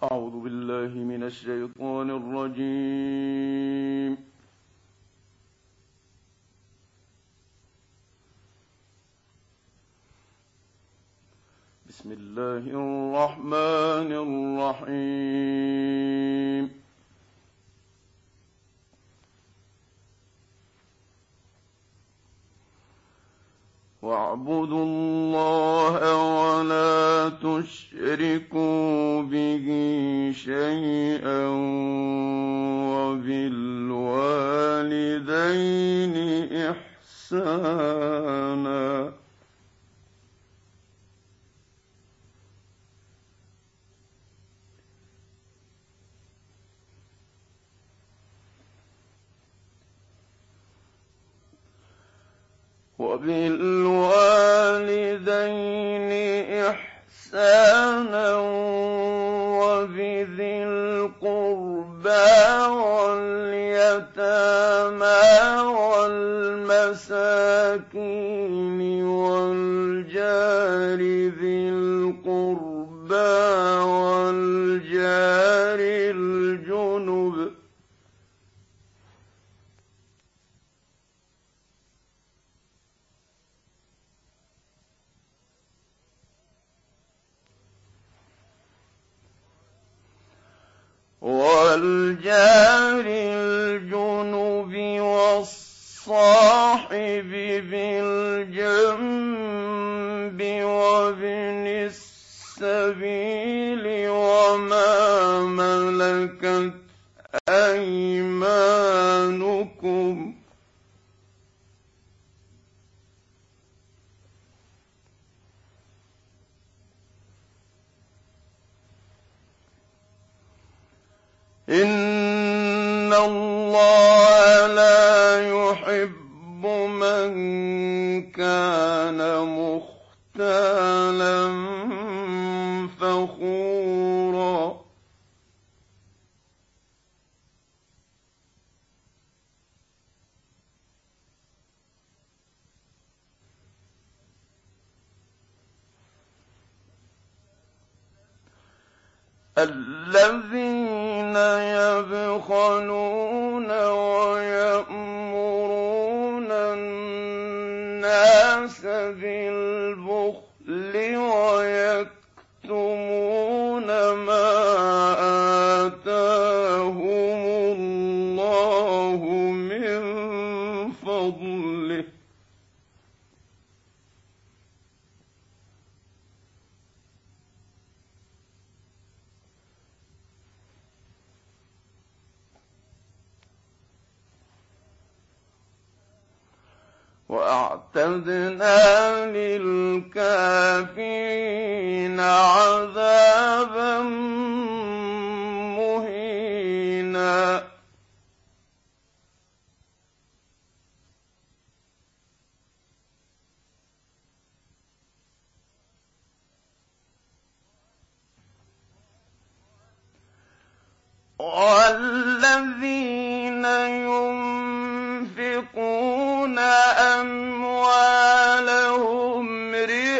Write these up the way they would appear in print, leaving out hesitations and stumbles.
أعوذ بالله من الشيطان الرجيم. بسم الله الرحمن الرحيم. واعبدوا الله ولا تشركوا به شيئا وبالوالدين إحسانا. وبالوالدين إحسانا وبذي القربى واليتامى والمساكين والجار ذي القربى والجار الجنب والصاحب بالجنب وابن السبيل وما ملكت أيمانكم إن الله لا يحب من كان مختالا فخورا. الذين يبخلون ويأمرون الناس بالبخل ويكتمون ما آتاهم الله من فضله وأعتدنا للكافرين عذابا مهينا. والذين ينفقون أموالهم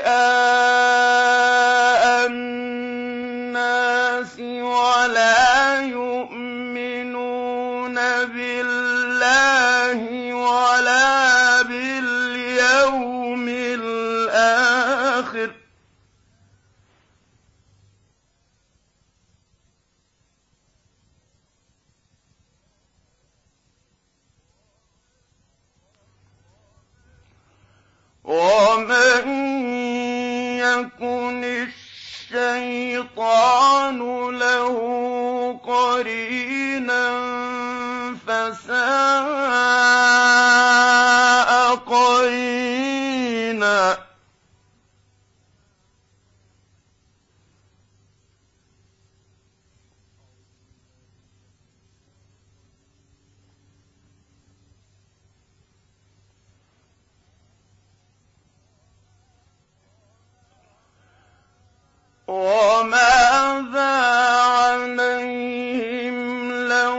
رئاء الناس ولا يؤمنون بالله ولا باليوم الآخر ومن يكن الشيطان له قرينا فساء قرينا. وماذا عليهم لو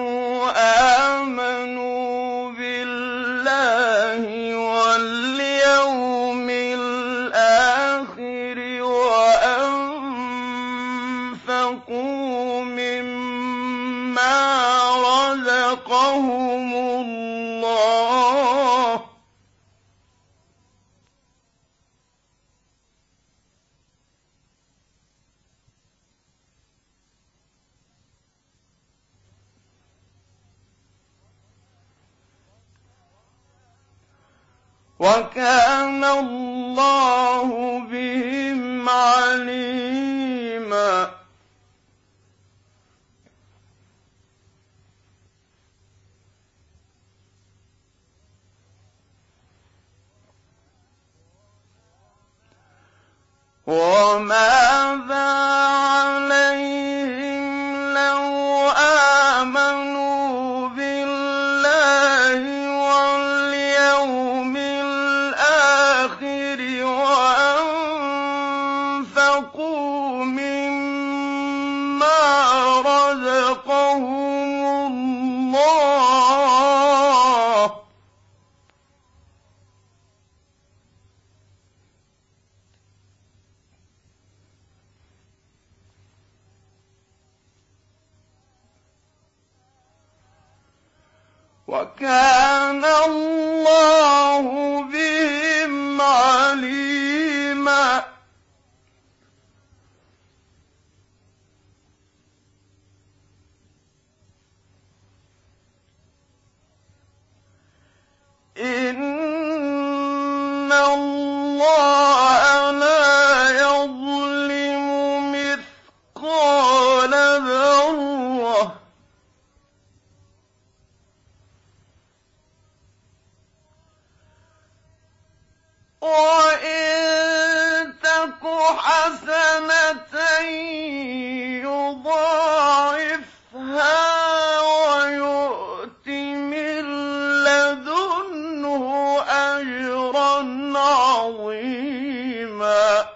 آمنوا بالله واليوم وكان الله بهم عليما وماذا عليهم لو آمنوا بالله واليوم الآخر وأنفقوا مما رزقهم الله وكان الله بهم عليما إن الله لا يظلم مثقال ذرة وإن تك حسنة يضاعفها ويؤت من لدنه أجرا عظيما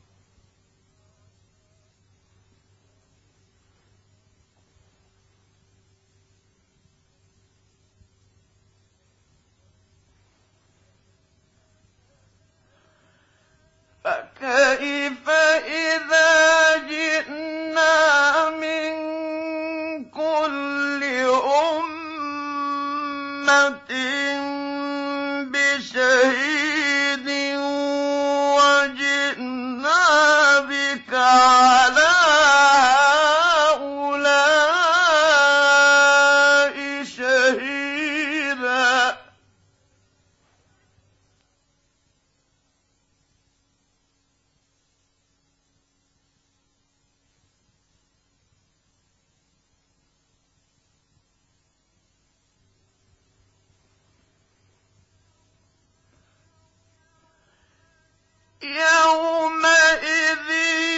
فكيف إذا جئنا من كل أمة بشهيد وجئنا بك على هؤلاء شهيدا يومئذ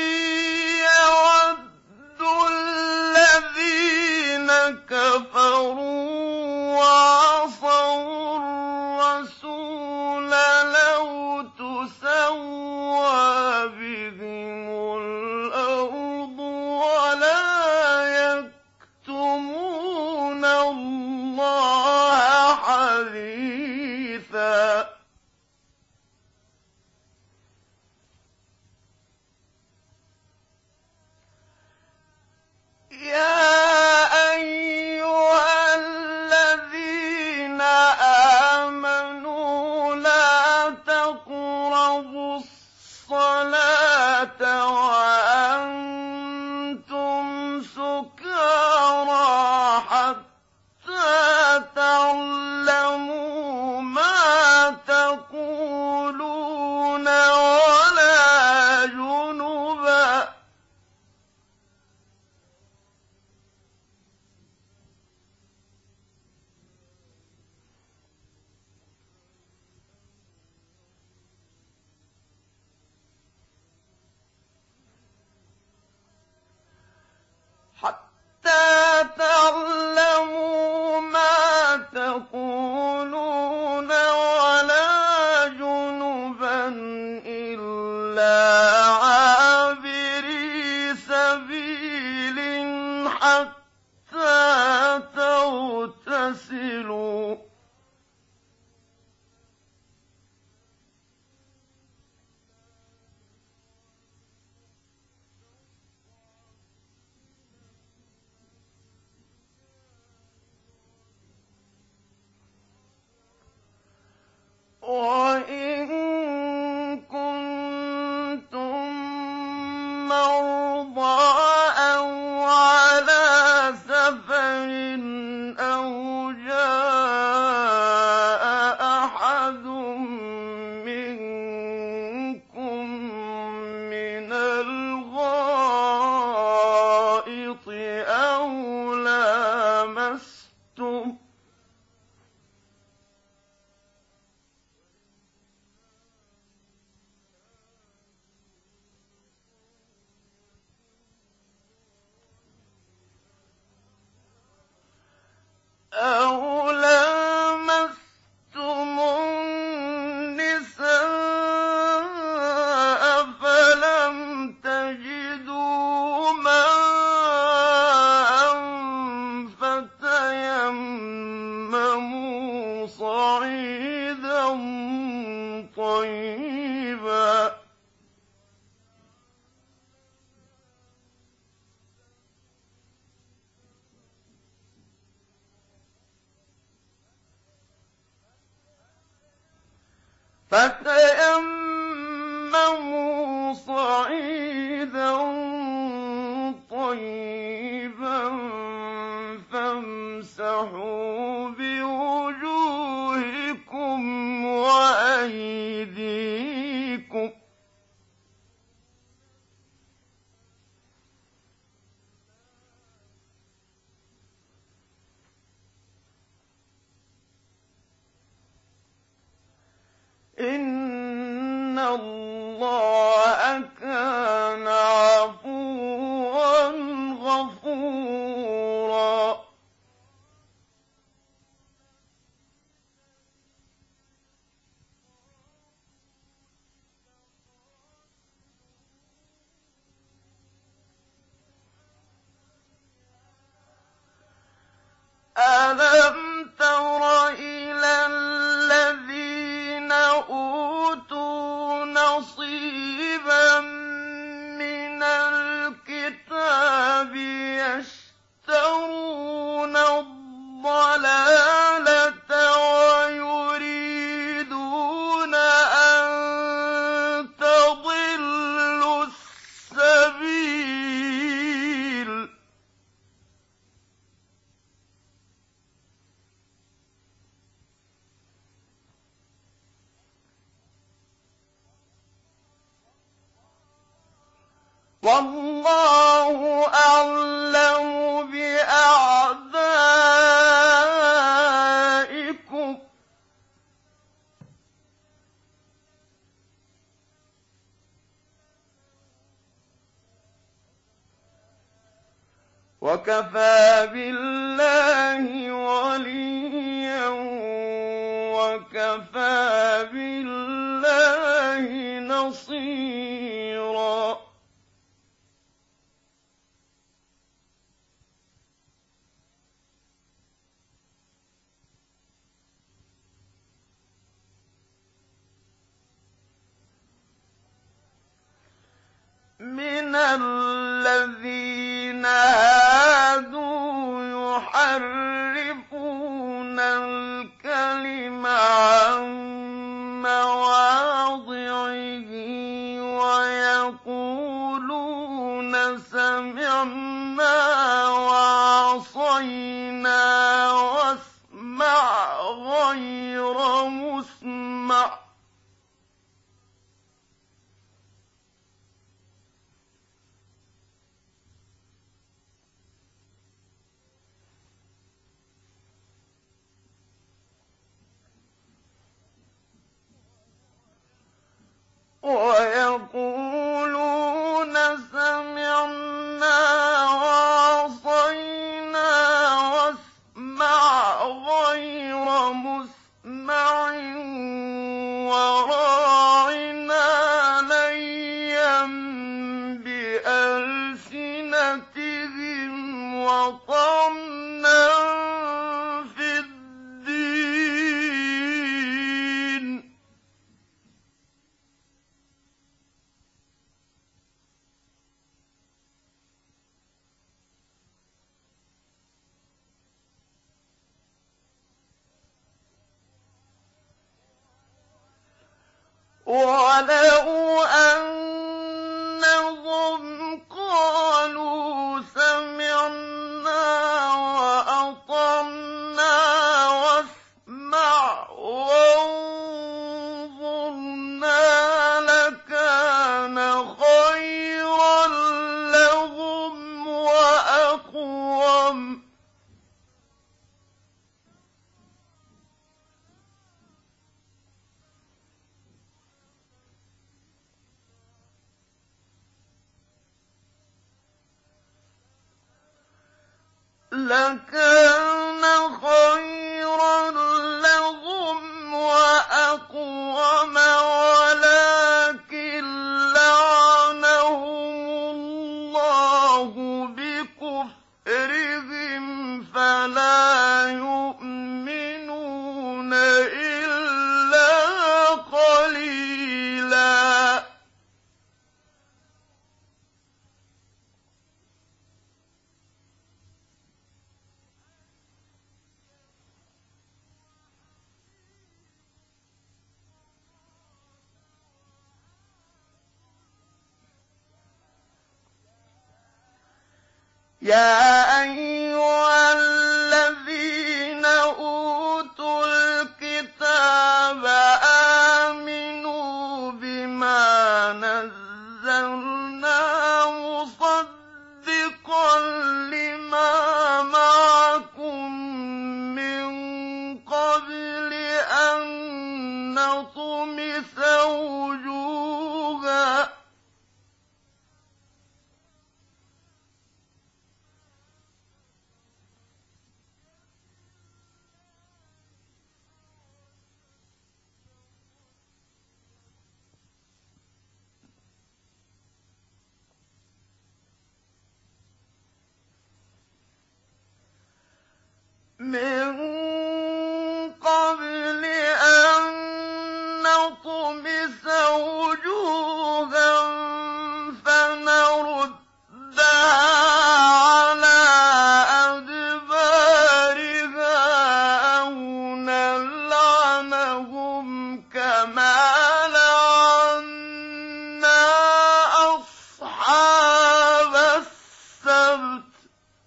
يود الذين كفروا وعصوا الرسول لو تسوى بهم الأرض ولا يكتمون الله حديثا يا أيها الذين آمنوا لا تقربوا الصلاة وأنتم سكارى حتى تعلموا ما تقولون ولا جنبا حتى تعلموا ما تقولون ولا جنبا إلا عابري سبيل حتى تغتسلوا وإن كنتم أَوْ لَامَسْتُمُ النِّسَاءَ فَلَمْ تَجِدُوا مَاءً فَتَيَمَّمُوا صَعِيدًا طَيِّبًا فامسحوا بوجوهكم وأيديكم إِنَّ اللَّهَ كَانَ عَفُوًّا غَفُورًا أَلَمْ تَرَ إِلَى الَّذِينَ أُوتُوا نَصِيبًا مِّنَ الْكِتَابِ يَشْتَرُونَ الضَّلَالَةَ وَيُرِيدُونَ أَن تَضِلُّوا السَّبِيلَ وَاللَّهُ أَعْلَمُ بِأَعْدَائِكُمْ ۚ وَكَفَىٰ بِاللَّهِ وَلِيًّا وَكَفَىٰ بِاللَّهِ نَصِيرًا مِنَ الَّذِينَ هَادُوا يُحَرِّفُونَ الْكَلِمَ عَن مَّوَاضِعِهِ وَيَقُولُونَ سَمِعْنَا وَعَصَيْنَا وَاسْمَعْ غَيْرَ مُسْمَعٍ ۖ وَيَقُولُونَ سَمِعْنَا وَعَصَيْنَا وَاسْمَعْ غَيْرَ مُسْمَعٍ وَرَاعِنَا لَيًّا بِأَلْسِنَتِهِمْ وَطَعْنًا فِي الدِّينِ ۚ وَلَوْ أَنَّهُمْ قَالُوا سَمِعْنَا وَأَطَعْنَا وَاسْمَعْ وَانظُرْنَا لَكَانَ خَيْرًا لَّهُمْ وَأَقْوَمَ ۚ لَكَانَ خَيْرًا يَا أَيُّهَا الَّذِينَ أُوتُوا الْكِتَابَ آمِنُوا بِمَا نَزَّلْنَا مُصَدِّقًا لِّمَا مَعَكُم مِّن قَبْلِ أَن نَّطْمِسَ وُجُوهًا مِّن قَبْلِ أَن نَّطْمِسَ وُجُوهًا فَنَرُدَّهَا عَلَىٰ أَدْبَارِهَا أَوْ نَلْعَنَهُمْ كَمَا لَعَنَّا أَصْحَابَ السَّبْتِ ۚ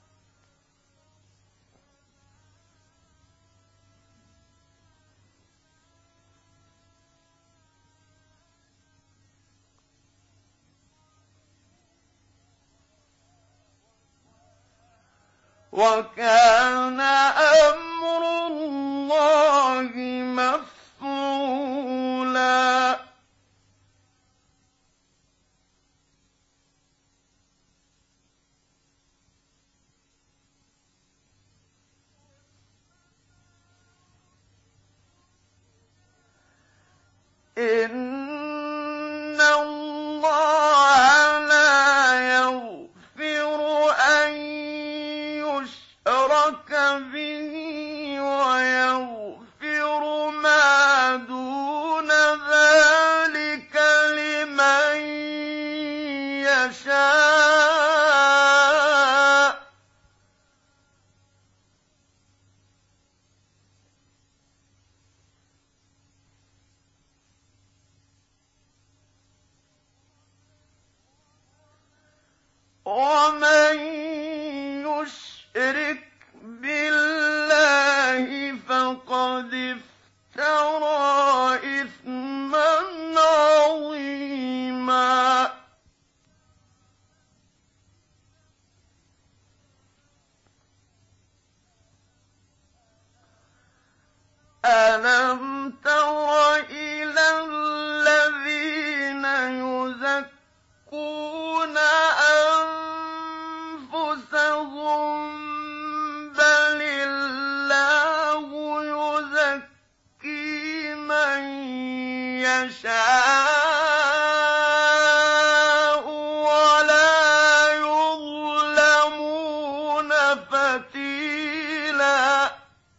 وَكَانَ أَمْرُ اللَّهِ مَفْعُولًا. إِنَّ اللَّهَ لَا يَغْفِرُ أَن يُشْرَكَ بِهِ وَيَغْفِرُ مَا دُونَ ذَٰلِكَ لِمَن يَشَاءُ ۚ وَمَن يُشْرِكْ بِاللَّهِ فَقَدِ افْتَرَىٰ إِثْمًا عَظِيمًا. أَلَمْ تَرَ إِلَى الَّذِينَ يُزَكُّونَ أَنفُسَهُم ۚ بَلِ اللَّهُ يُزَكِّي مَن يَشَاءُ وَلَا يُظْلَمُونَ فَتِيلًا.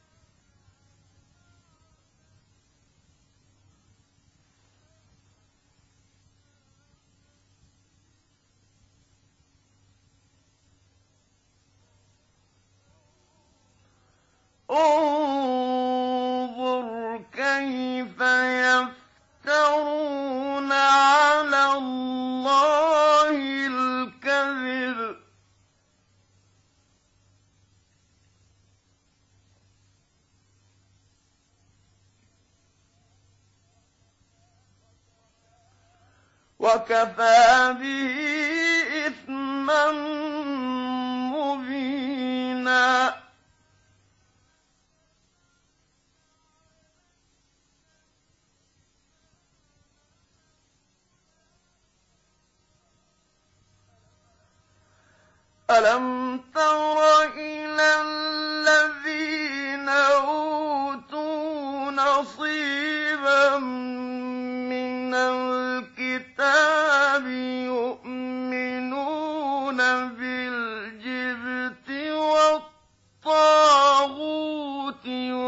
انظُرْ كَيْفَ يَفْتَرُونَ عَلَى اللَّهِ الْكَذِبَ وَكَفَىٰ بِهِ إِثْمًا مُّبِينًا. أَلَمْ تَرَ إِلَى الَّذِينَ أُوتُوا نَصِيبًا مِّنَ الْكِتَابِ يُؤْمِنُونَ بِالْجِبْتِ وَالطَّاغُوتِ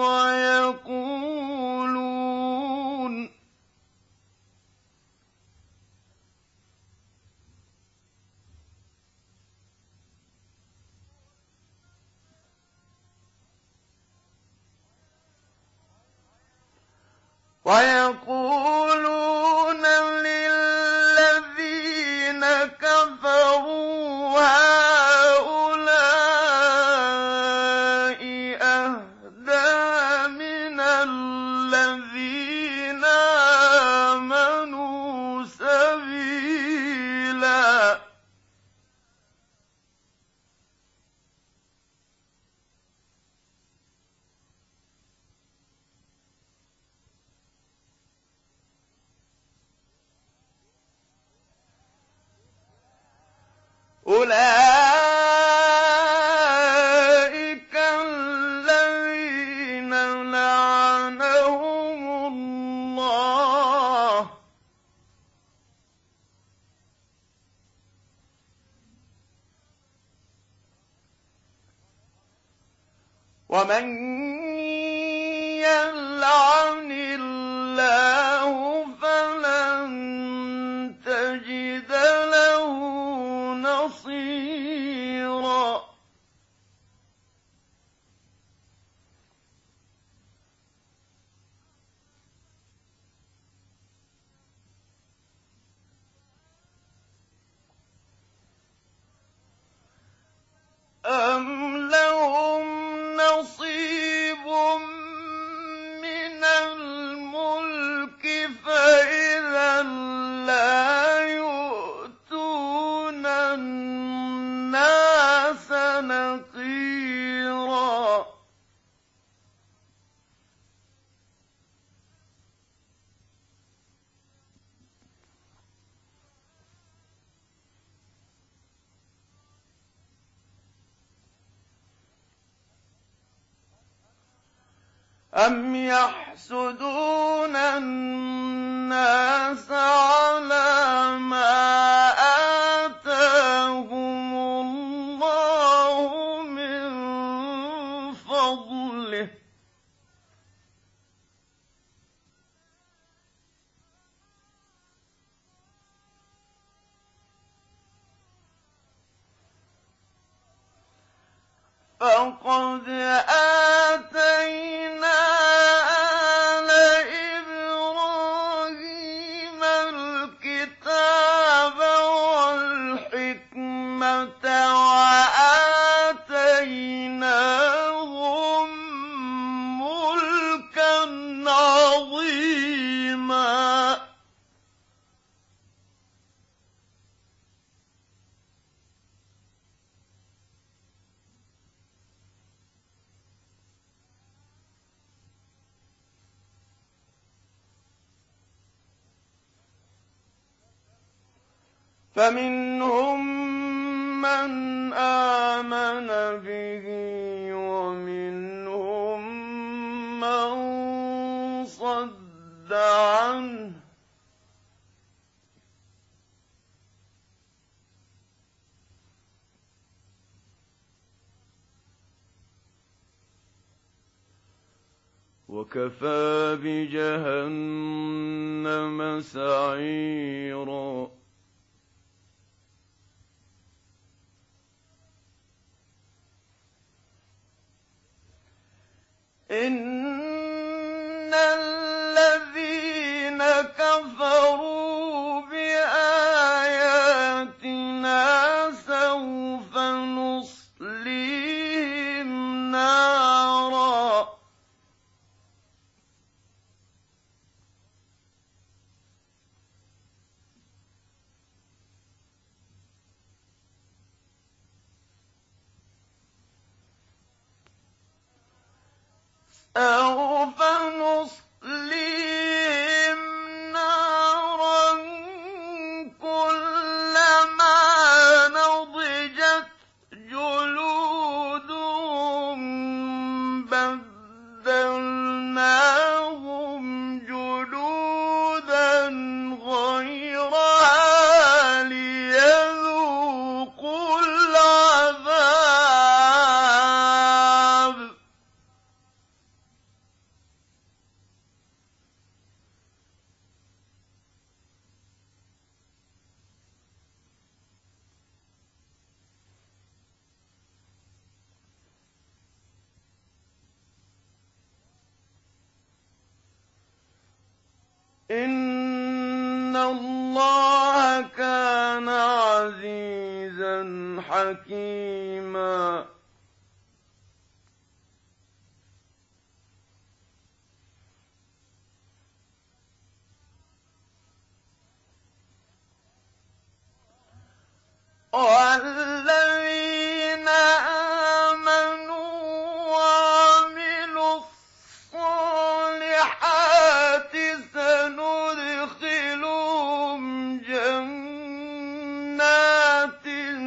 وَيَقُولُونَ لِلَّذِينَ كَفَرُوا هَٰؤُلَاءِ وَمَن يَلْعَنِ اللَّهُ فَلَن تَجِدَ لَهُ نَصِيرًا أَمْ لَهُمْ نَصِيبٌ مِّنَ الْمُلْكِ فَإِذًا لَّا يُؤْتُونَ النَّاسَ نَقِيرًا أَمْ يَحْسُدُونَ النَّاسَ عَلَىٰ مَا آتَاهُمُ اللَّهُ مِن فَضْلِهِ ۖ فَقَدْ آتَيْنَا آلَ إِبْرَاهِيمَ الْكِتَابَ وَالْحِكْمَةَ وَآتَيْنَاهُم مُّلْكًا عَظِيمًا فَمِنْهُم مَّنْ آمَنَ بِهِ وَمِنْهُم مَّن صَدَّ عَنْهُ ۚ وَكَفَىٰ بِجَهَنَّمَ سَعِيرًا إِنَّ الَّذِينَ كَفَرُوا بِآيَاتِنَا سَوْفَ نُصْلِيهِمْ نَارًا كُلَّمَا نَضِجَتْ جُلُودُهُمْ بَدَّلْنَاهُمْ جُلُودًا غَيْرَهَا لِيَذُوقُوا الْعَذَابَ إِنَّ اللَّهَ كَانَ عَزِيزًا حَكِيمًا وَالَّذِينَ آمَنُوا وَعَمِلُوا الصَّالِحَاتِ سَنُدْخِلُهُمْ جَنَّاتٍ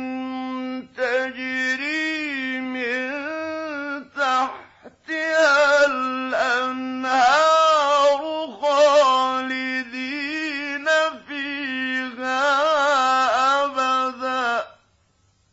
تَجْرِي مِن تَحْتِهَا الْأَنْهَارُ خَالِدِينَ فِيهَا أَبَدًا ۖ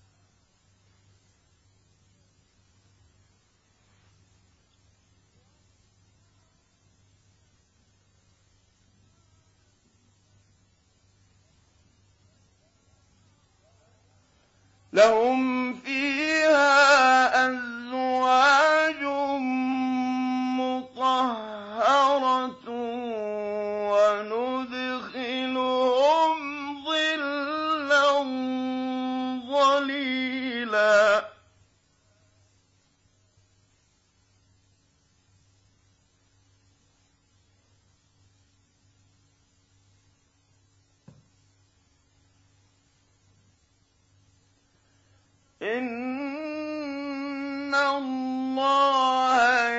لهم فيها أزواج مطهرة وندخلهم ظلا ظليلا إن الله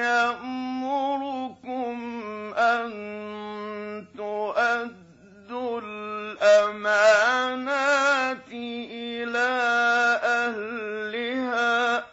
يأمركم أن تؤدوا الأمانات إلى أهلها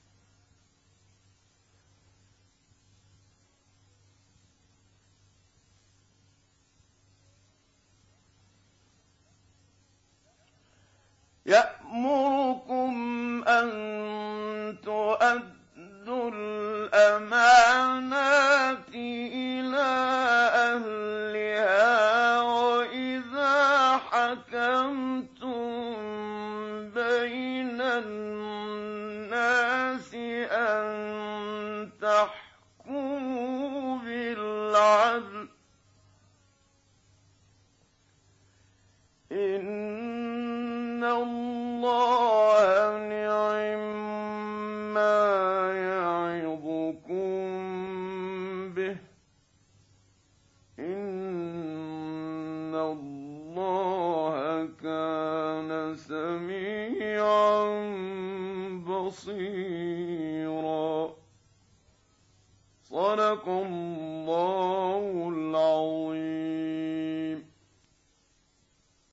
وإذا حكمتم بين الناس أن تحكموا بالعدل إن الله نعم ما يعظكم به إن الله كان سميعا بصيرا صدق الله